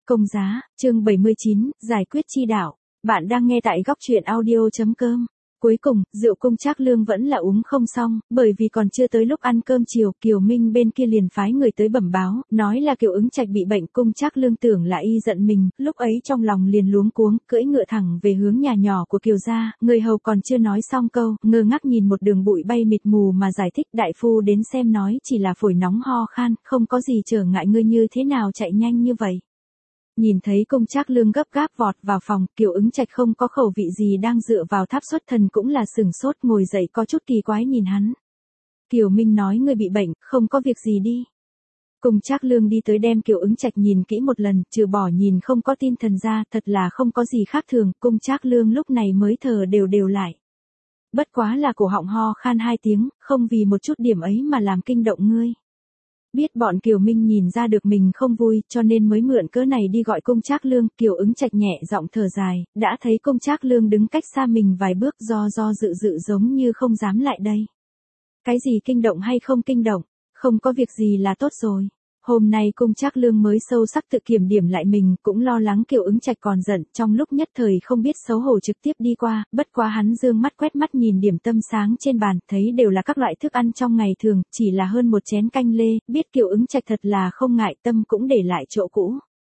Công giá, chương 79, giải quyết chi đạo. Bạn đang nghe tại góc truyện audio.com. Cuối cùng, rượu Cung Trác Lương vẫn là uống không xong, bởi vì còn chưa tới lúc ăn cơm chiều, Kiều Minh bên kia liền phái người tới bẩm báo, nói là Kiều Ứng Trạch bị bệnh. Cung Trác Lương tưởng là y giận mình, lúc ấy trong lòng liền luống cuống, cưỡi ngựa thẳng về hướng nhà nhỏ của Kiều gia, người hầu còn chưa nói xong câu, ngơ ngác nhìn một đường bụi bay mịt mù mà giải thích. Đại phu đến xem nói chỉ là phổi nóng ho khan, không có gì trở ngại, ngươi như thế nào chạy nhanh như vậy. Nhìn thấy Cung Trác Lương gấp gáp vọt vào phòng, Kiều Ứng Trạch không có khẩu vị gì đang dựa vào tháp xuất thần cũng là sửng sốt, ngồi dậy có chút kỳ quái nhìn hắn. Kiều Minh nói, ngươi bị bệnh, không có việc gì đi. Cung Trác Lương đi tới đem Kiều Ứng Trạch nhìn kỹ một lần, trừ bỏ nhìn không có tin thần ra, thật là không có gì khác thường. Cung Trác Lương lúc này mới thở đều lại. Bất quá là cổ họng ho khan 2 tiếng, không vì một chút điểm ấy mà làm kinh động ngươi. Biết bọn Kiều Minh nhìn ra được mình không vui, cho nên mới mượn cớ này đi gọi Cung Trác Lương. Kiều Ứng Trạch nhẹ giọng thở dài, đã thấy Cung Trác Lương đứng cách xa mình vài bước, do dự giống như không dám lại đây. Cái gì kinh động hay không kinh động, không có việc gì là tốt rồi. Hôm nay Cung Trác Lương mới sâu sắc tự kiểm điểm lại mình, cũng lo lắng Kiều Ứng Trạch còn giận, trong lúc nhất thời không biết xấu hổ trực tiếp đi qua, bất quá hắn dương mắt quét mắt nhìn điểm tâm sáng trên bàn, thấy đều là các loại thức ăn trong ngày thường, chỉ là hơn một chén canh lê, biết Kiều Ứng Trạch thật là không ngại, tâm cũng để lại chỗ cũ.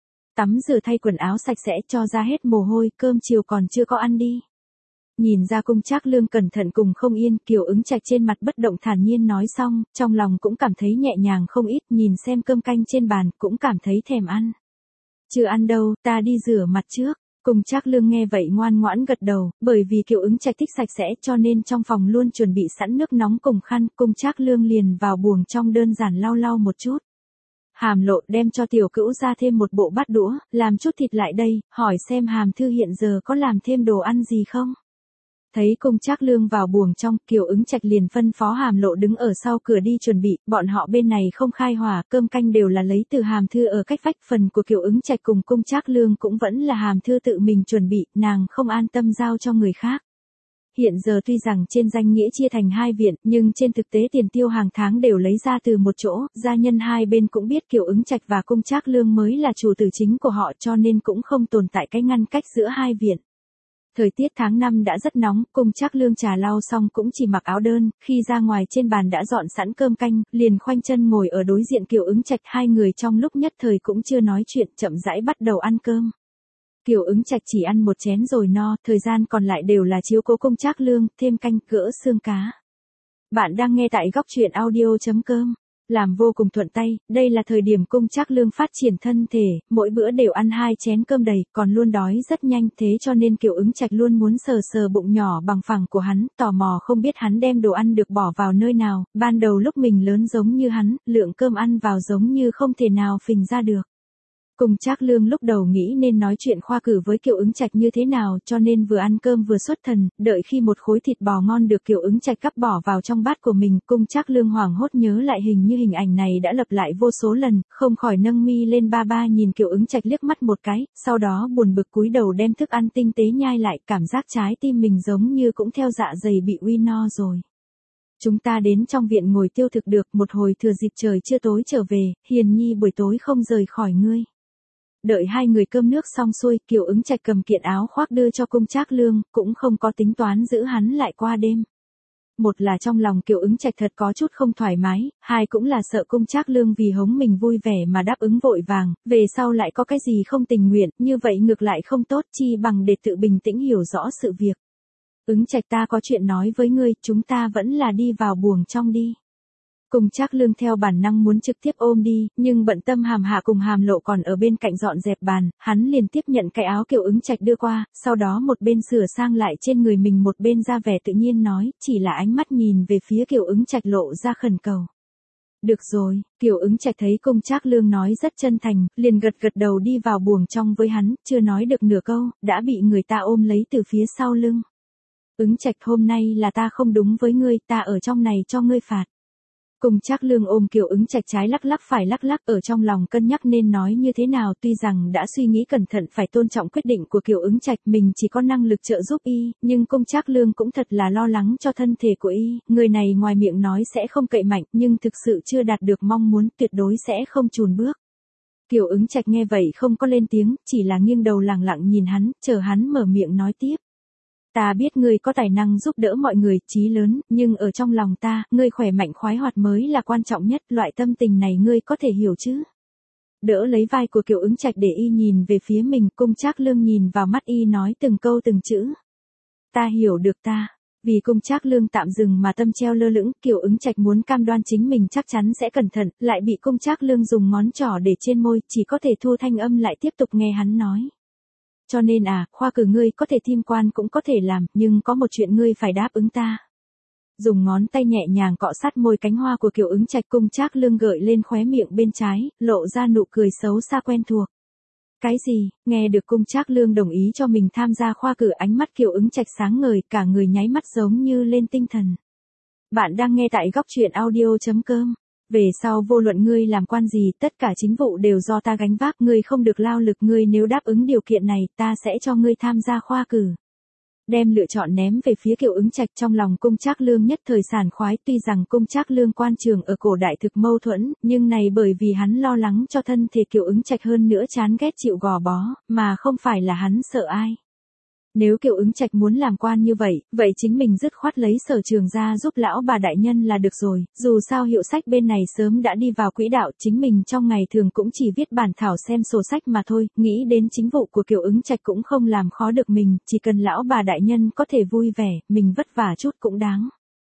Tắm rửa thay quần áo sạch sẽ cho ra hết mồ hôi, cơm chiều còn chưa có ăn đi. Nhìn ra Cung Trác Lương cẩn thận cùng không yên, Kiều Ứng Trạch trên mặt bất động thản nhiên nói xong, trong lòng cũng cảm thấy nhẹ nhàng không ít, nhìn xem cơm canh trên bàn, cũng cảm thấy thèm ăn. Chưa ăn đâu, ta đi rửa mặt trước. Cung Trác Lương nghe vậy ngoan ngoãn gật đầu, bởi vì Kiều Ứng Trạch thích sạch sẽ cho nên trong phòng luôn chuẩn bị sẵn nước nóng cùng khăn. Cung Trác Lương liền vào buồng trong đơn giản lau một chút. Hàm Lộ đem cho tiểu cữu ra thêm một bộ bát đũa, làm chút thịt lại đây, hỏi xem Hàm Thư hiện giờ có làm thêm đồ ăn gì không. Thấy Cung Trác Lương vào buồng trong, Kiều Ứng Trạch liền phân phó Hàm Lộ đứng ở sau cửa đi chuẩn bị, bọn họ bên này không khai hỏa, cơm canh đều là lấy từ Hàm Thư ở cách vách, phần của Kiều Ứng Trạch cùng Cung Trác Lương cũng vẫn là Hàm Thư tự mình chuẩn bị, nàng không an tâm giao cho người khác. Hiện giờ tuy rằng trên danh nghĩa chia thành 2 viện, nhưng trên thực tế tiền tiêu hàng tháng đều lấy ra từ một chỗ, gia nhân hai bên cũng biết Kiều Ứng Trạch và Cung Trác Lương mới là chủ tử chính của họ, cho nên cũng không tồn tại cái ngăn cách giữa hai viện. Thời tiết tháng 5 đã rất nóng, Cung Trác Lương trà lau xong cũng chỉ mặc áo đơn, khi ra ngoài trên bàn đã dọn sẵn cơm canh, liền khoanh chân ngồi ở đối diện Kiều Ứng Trạch, hai người trong lúc nhất thời cũng chưa nói chuyện, chậm rãi bắt đầu ăn cơm. Kiều Ứng Trạch chỉ ăn một chén rồi no, thời gian còn lại đều là chiếu cố Cung Trác Lương, thêm canh, gỡ xương cá. Bạn đang nghe tại góc truyện audio.com. Làm vô cùng thuận tay, đây là thời điểm Cung Trác Lương phát triển thân thể, mỗi bữa đều ăn 2 chén cơm đầy, còn luôn đói rất nhanh, thế cho nên Kiều Ứng Trạch luôn muốn sờ bụng nhỏ bằng phẳng của hắn, tò mò không biết hắn đem đồ ăn được bỏ vào nơi nào, ban đầu lúc mình lớn giống như hắn, lượng cơm ăn vào giống như không thể nào phình ra được. Cung Trác Lương lúc đầu nghĩ nên nói chuyện khoa cử với Kiều Ứng Trạch như thế nào, cho nên vừa ăn cơm vừa xuất thần, đợi khi một khối thịt bò ngon được Kiều Ứng Trạch cắp bỏ vào trong bát của mình, Cung Trác Lương hoảng hốt nhớ lại hình ảnh này đã lặp lại vô số lần, không khỏi nâng mi lên ba nhìn Kiều Ứng Trạch liếc mắt một cái, sau đó buồn bực cúi đầu đem thức ăn tinh tế nhai lại, cảm giác trái tim mình giống như cũng theo dạ dày bị uy no rồi. Chúng ta đến trong viện ngồi tiêu thực được, một hồi thừa dịp trời chưa tối trở về, Hiền Nhi buổi tối không rời khỏi ngươi. Đợi hai người cơm nước xong xuôi, Kiều Ứng Trạch cầm kiện áo khoác đưa cho Cung Trác Lương, cũng không có tính toán giữ hắn lại qua đêm. Một là trong lòng Kiều Ứng Trạch thật có chút không thoải mái, hai cũng là sợ Cung Trác Lương vì hống mình vui vẻ mà đáp ứng vội vàng, về sau lại có cái gì không tình nguyện, như vậy ngược lại không tốt, chi bằng để tự bình tĩnh hiểu rõ sự việc. Ứng Trạch, ta có chuyện nói với ngươi, chúng ta vẫn là đi vào buồng trong đi. Cung Trác Lương theo bản năng muốn trực tiếp ôm đi, nhưng bận tâm Hàm Hạ cùng Hàm Lộ còn ở bên cạnh dọn dẹp bàn, hắn liền tiếp nhận cái áo Kiều Ứng Trạch đưa qua, sau đó một bên sửa sang lại trên người mình một bên ra vẻ tự nhiên nói, chỉ là ánh mắt nhìn về phía Kiều Ứng Trạch lộ ra khẩn cầu. Được rồi, Kiều Ứng Trạch thấy Cung Trác Lương nói rất chân thành, liền gật đầu đi vào buồng trong với hắn, chưa nói được nửa câu, đã bị người ta ôm lấy từ phía sau lưng. Ứng Trạch, hôm nay là ta không đúng với ngươi, ta ở trong này cho ngươi phạt. Cung Trác Lương ôm Kiều Ứng Trạch trái lắc phải lắc ở trong lòng cân nhắc nên nói như thế nào, tuy rằng đã suy nghĩ cẩn thận phải tôn trọng quyết định của Kiều Ứng Trạch, mình chỉ có năng lực trợ giúp y, nhưng Cung Trác Lương cũng thật là lo lắng cho thân thể của y, người này ngoài miệng nói sẽ không cậy mạnh, nhưng thực sự chưa đạt được mong muốn, tuyệt đối sẽ không chùn bước. Kiều Ứng Trạch nghe vậy không có lên tiếng, chỉ là nghiêng đầu lẳng lặng nhìn hắn, chờ hắn mở miệng nói tiếp. Ta biết ngươi có tài năng giúp đỡ mọi người, chí lớn, nhưng ở trong lòng ta, ngươi khỏe mạnh khoái hoạt mới là quan trọng nhất, loại tâm tình này ngươi có thể hiểu chứ? Đỡ lấy vai của Kiều Ứng Trạch để y nhìn về phía mình, Cung Trác Lương nhìn vào mắt y nói từng câu từng chữ. Ta hiểu được ta. Vì Cung Trác Lương tạm dừng mà tâm treo lơ lửng, Kiều Ứng Trạch muốn cam đoan chính mình chắc chắn sẽ cẩn thận, lại bị Cung Trác Lương dùng ngón trỏ để trên môi, chỉ có thể thu thanh âm lại tiếp tục nghe hắn nói. Cho nên khoa cử ngươi có thể thiêm quan cũng có thể làm, nhưng có một chuyện ngươi phải đáp ứng ta. Dùng ngón tay nhẹ nhàng cọ sát môi cánh hoa của Kiều Ứng Trạch, Cung Trác Lương gợi lên khóe miệng bên trái, lộ ra nụ cười xấu xa quen thuộc. Cái gì? Nghe được Cung Trác Lương đồng ý cho mình tham gia khoa cử, ánh mắt Kiều Ứng Trạch sáng ngời, cả người nháy mắt giống như lên tinh thần. Bạn đang nghe tại góc truyện audio.com. Về sau vô luận ngươi làm quan gì, tất cả chính vụ đều do ta gánh vác, ngươi không được lao lực, ngươi nếu đáp ứng điều kiện này, ta sẽ cho ngươi tham gia khoa cử. Đem lựa chọn ném về phía Kiều Ứng Trạch, trong lòng Cung Trác Lương nhất thời sảng khoái, tuy rằng Cung Trác Lương quan trường ở cổ đại thực mâu thuẫn, nhưng này bởi vì hắn lo lắng cho thân thể Kiều Ứng Trạch hơn nữa chán ghét chịu gò bó, mà không phải là hắn sợ ai. Nếu Kiều Ứng Trạch muốn làm quan như vậy, vậy chính mình dứt khoát lấy Sở Trường ra giúp lão bà đại nhân là được rồi, dù sao hiệu sách bên này sớm đã đi vào quỹ đạo, chính mình trong ngày thường cũng chỉ viết bản thảo xem sổ sách mà thôi, nghĩ đến chính vụ của Kiều Ứng Trạch cũng không làm khó được mình, chỉ cần lão bà đại nhân có thể vui vẻ, mình vất vả chút cũng đáng.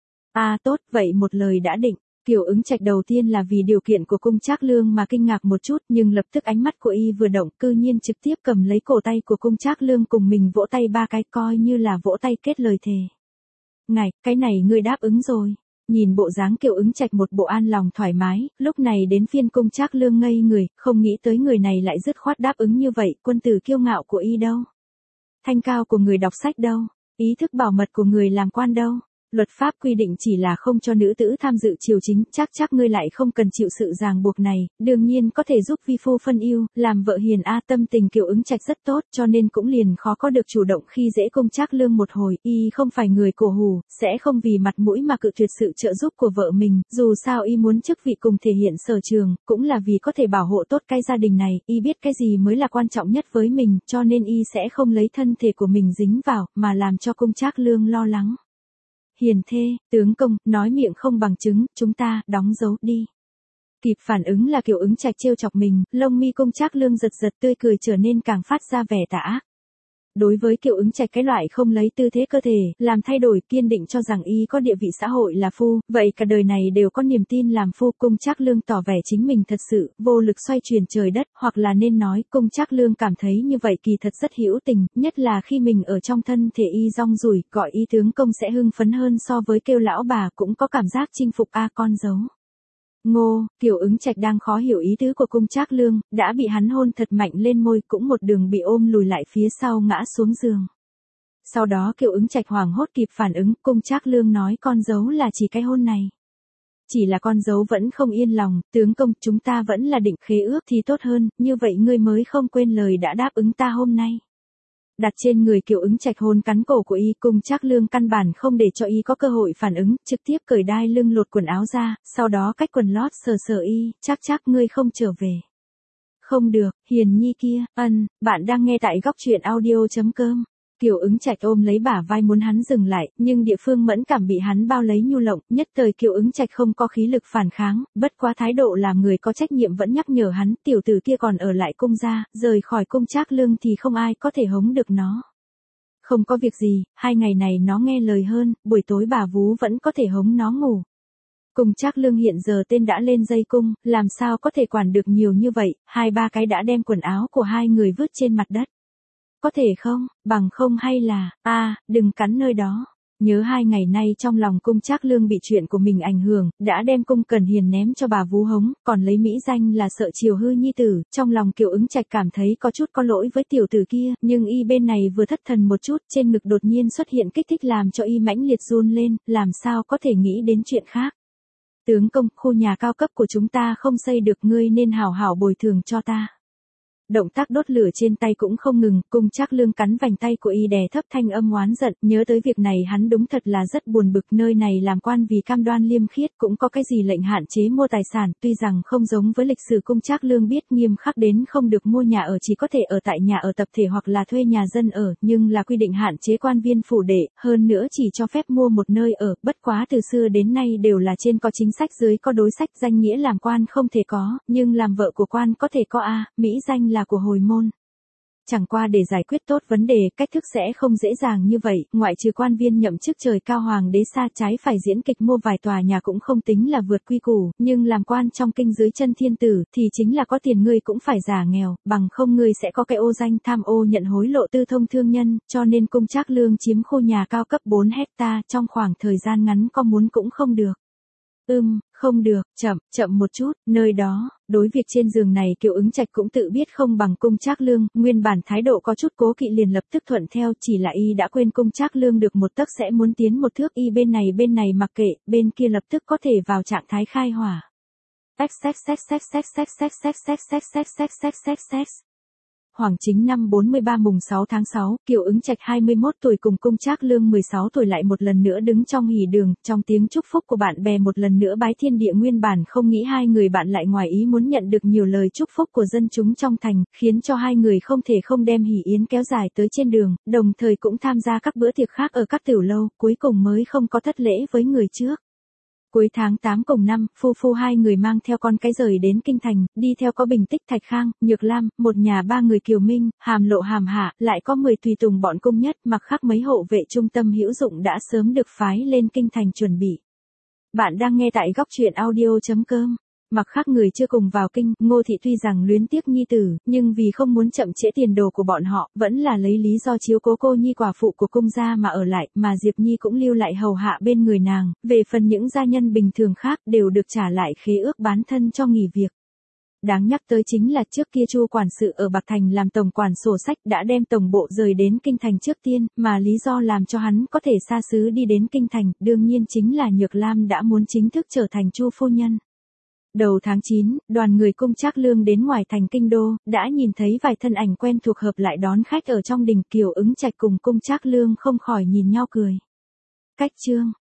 Tốt, vậy một lời đã định. Kiều Ứng Trạch đầu tiên là vì điều kiện của Cung Trác Lương mà kinh ngạc một chút, nhưng lập tức ánh mắt của y vừa động, cư nhiên trực tiếp cầm lấy cổ tay của Cung Trác Lương cùng mình vỗ tay 3 cái, coi như là vỗ tay kết lời thề. Ngài, cái này ngươi đáp ứng rồi. Nhìn bộ dáng Kiều Ứng Trạch một bộ an lòng thoải mái, lúc này đến phiên Cung Trác Lương ngây người, không nghĩ tới người này lại dứt khoát đáp ứng như vậy, quân tử kiêu ngạo của y đâu? Thanh cao của người đọc sách đâu? Ý thức bảo mật của người làm quan đâu? Luật pháp quy định chỉ là không cho nữ tử tham dự triều chính, chắc ngươi lại không cần chịu sự ràng buộc này, đương nhiên có thể giúp vi phu phân ưu, làm vợ hiền tâm tình Kiều Ứng Trạch rất tốt, cho nên cũng liền khó có được chủ động khi dễ Cung Trác Lương một hồi, y không phải người cổ hủ, sẽ không vì mặt mũi mà cự tuyệt sự trợ giúp của vợ mình, dù sao y muốn chức vị cùng thể hiện sở trường, cũng là vì có thể bảo hộ tốt cái gia đình này, y biết cái gì mới là quan trọng nhất với mình, cho nên y sẽ không lấy thân thể của mình dính vào, mà làm cho Cung Trác Lương lo lắng. Hiền thê, tướng công, nói miệng không bằng chứng, chúng ta, đóng dấu đi. Kịp phản ứng là Kiều Ứng Trạch trêu chọc mình, lông mi Cung Trác Lương giật giật, tươi cười trở nên càng phát ra vẻ tà ác. Đối với Kiều Ứng Trạch cái loại không lấy tư thế cơ thể, làm thay đổi, kiên định cho rằng y có địa vị xã hội là phu, vậy cả đời này đều có niềm tin làm phu. Cung Trác Lương tỏ vẻ chính mình thật sự, vô lực xoay chuyển trời đất, hoặc là nên nói, Cung Trác Lương cảm thấy như vậy kỳ thật rất hữu tình, nhất là khi mình ở trong thân thể y rong ruổi, gọi y tướng công sẽ hưng phấn hơn so với kêu lão bà, cũng có cảm giác chinh phục con dấu. Ngô, Kiều Ứng Trạch đang khó hiểu ý tứ của Cung Trác Lương, đã bị hắn hôn thật mạnh lên môi, cũng một đường bị ôm lùi lại phía sau ngã xuống giường. Sau đó Kiều Ứng Trạch hoảng hốt kịp phản ứng, Cung Trác Lương nói con dấu là chỉ cái hôn này. Chỉ là con dấu vẫn không yên lòng, tướng công, chúng ta vẫn là định khế ước thì tốt hơn, như vậy ngươi mới không quên lời đã đáp ứng ta hôm nay. Đặt trên người Kiều Ứng Trạch hôn cắn cổ của y, Cung Trác Lương căn bản không để cho y có cơ hội phản ứng, trực tiếp cởi đai lưng lột quần áo ra, sau đó cách quần lót sờ sờ y, chắc ngươi không trở về. Không được, Hiền nhi kia, bạn đang nghe tại góc truyện audio.com. Kiều Ứng Trạch ôm lấy bả vai muốn hắn dừng lại, nhưng địa phương mẫn cảm bị hắn bao lấy nhu lộng, nhất thời Kiều Ứng Trạch không có khí lực phản kháng, bất quá thái độ làm người có trách nhiệm vẫn nhắc nhở hắn, tiểu tử kia còn ở lại cung gia, rời khỏi Cung Trác Lương thì không ai có thể hống được nó. Không có việc gì, 2 ngày này nó nghe lời hơn, buổi tối bà vú vẫn có thể hống nó ngủ. Cung Trác Lương hiện giờ tên đã lên dây cung, làm sao có thể quản được nhiều như vậy, 2-3 cái đã đem quần áo của hai người vứt trên mặt đất. Có thể không, bằng không hay là, đừng cắn nơi đó. Nhớ 2 ngày nay trong lòng Cung Trác Lương bị chuyện của mình ảnh hưởng, đã đem Cung Cần Hiền ném cho bà vú hống, còn lấy mỹ danh là sợ chiều hư nhi tử, trong lòng Kiều Ứng Trạch cảm thấy có chút có lỗi với tiểu tử kia, nhưng y bên này vừa thất thần một chút, trên ngực đột nhiên xuất hiện kích thích làm cho y mãnh liệt run lên, làm sao có thể nghĩ đến chuyện khác. Tướng công, khu nhà cao cấp của chúng ta không xây được, ngươi nên hảo hảo bồi thường cho ta. Động tác đốt lửa trên tay cũng không ngừng, Cung Trác Lương cắn vành tay của y đè thấp thanh âm oán giận, nhớ tới việc này hắn đúng thật là rất buồn bực, nơi này làm quan vì cam đoan liêm khiết, cũng có cái gì lệnh hạn chế mua tài sản, tuy rằng không giống với lịch sử Cung Trác Lương biết nghiêm khắc đến không được mua nhà ở, chỉ có thể ở tại nhà ở tập thể hoặc là thuê nhà dân ở, nhưng là quy định hạn chế quan viên phủ đệ, hơn nữa chỉ cho phép mua một nơi ở, bất quá từ xưa đến nay đều là trên có chính sách dưới có đối sách, danh nghĩa làm quan không thể có, nhưng làm vợ của quan có thể có a, mỹ danh là của hồi môn. Chẳng qua để giải quyết tốt vấn đề, cách thức sẽ không dễ dàng như vậy, ngoại trừ quan viên nhậm chức trời cao hoàng đế xa trái phải diễn kịch mua vài tòa nhà cũng không tính là vượt quy củ, nhưng làm quan trong kinh dưới chân thiên tử, thì chính là có tiền ngươi cũng phải giả nghèo, bằng không ngươi sẽ có cái ô danh tham ô nhận hối lộ tư thông thương nhân, cho nên Cung Trác Lương chiếm khu nhà cao cấp 4 hecta trong khoảng thời gian ngắn có muốn cũng không được. Không được, chậm một chút, nơi đó, đối việc trên giường này Kiều Ứng Trạch cũng tự biết không bằng Cung Trác Lương, nguyên bản thái độ có chút cố kỵ liền lập tức thuận theo, chỉ là y đã quên Cung Trác Lương được một tấc sẽ muốn tiến một thước, y bên này mặc kệ, bên kia lập tức có thể vào trạng thái khai hỏa. Hoàng Chính năm 43 mùng 6 tháng 6, Kiều Ứng Trạch 21 tuổi cùng Cung Trác Lương 16 tuổi lại một lần nữa đứng trong hỉ đường, trong tiếng chúc phúc của bạn bè một lần nữa bái thiên địa, nguyên bản không nghĩ hai người bạn lại ngoài ý muốn nhận được nhiều lời chúc phúc của dân chúng trong thành, khiến cho hai người không thể không đem hỉ yến kéo dài tới trên đường, đồng thời cũng tham gia các bữa tiệc khác ở các tiểu lâu, cuối cùng mới không có thất lễ với người trước. Cuối tháng 8 cùng năm, phu hai người mang theo con cái rời đến kinh thành, đi theo có Bình Tích, Thạch Khang, Nhược Lam, một nhà ba người Kiều Minh, Hàm Lộ, Hàm Hạ, lại có 10 tùy tùng bọn Cung Nhất, mặc khác mấy hộ vệ trung tâm hữu dụng đã sớm được phái lên kinh thành chuẩn bị. Bạn đang nghe tại góc truyện audio.com. Mặc khác người chưa cùng vào kinh, Ngô Thị tuy rằng luyến tiếc nhi tử, nhưng vì không muốn chậm trễ tiền đồ của bọn họ, vẫn là lấy lý do chiếu cố cô nhi quả phụ của Cung gia mà ở lại, mà Diệp Nhi cũng lưu lại hầu hạ bên người nàng, về phần những gia nhân bình thường khác đều được trả lại khế ước bán thân cho nghỉ việc. Đáng nhắc tới chính là trước kia Chu quản sự ở Bạc Thành làm tổng quản sổ sách đã đem tổng bộ rời đến kinh thành trước tiên, mà lý do làm cho hắn có thể xa xứ đi đến kinh thành, đương nhiên chính là Nhược Lam đã muốn chính thức trở thành Chu phu nhân. Đầu tháng 9, đoàn người Cung Trác Lương đến ngoài thành kinh đô, đã nhìn thấy vài thân ảnh quen thuộc hợp lại đón khách ở trong đình, Kiều Ứng Trạch cùng Cung Trác Lương không khỏi nhìn nhau cười. Cách chương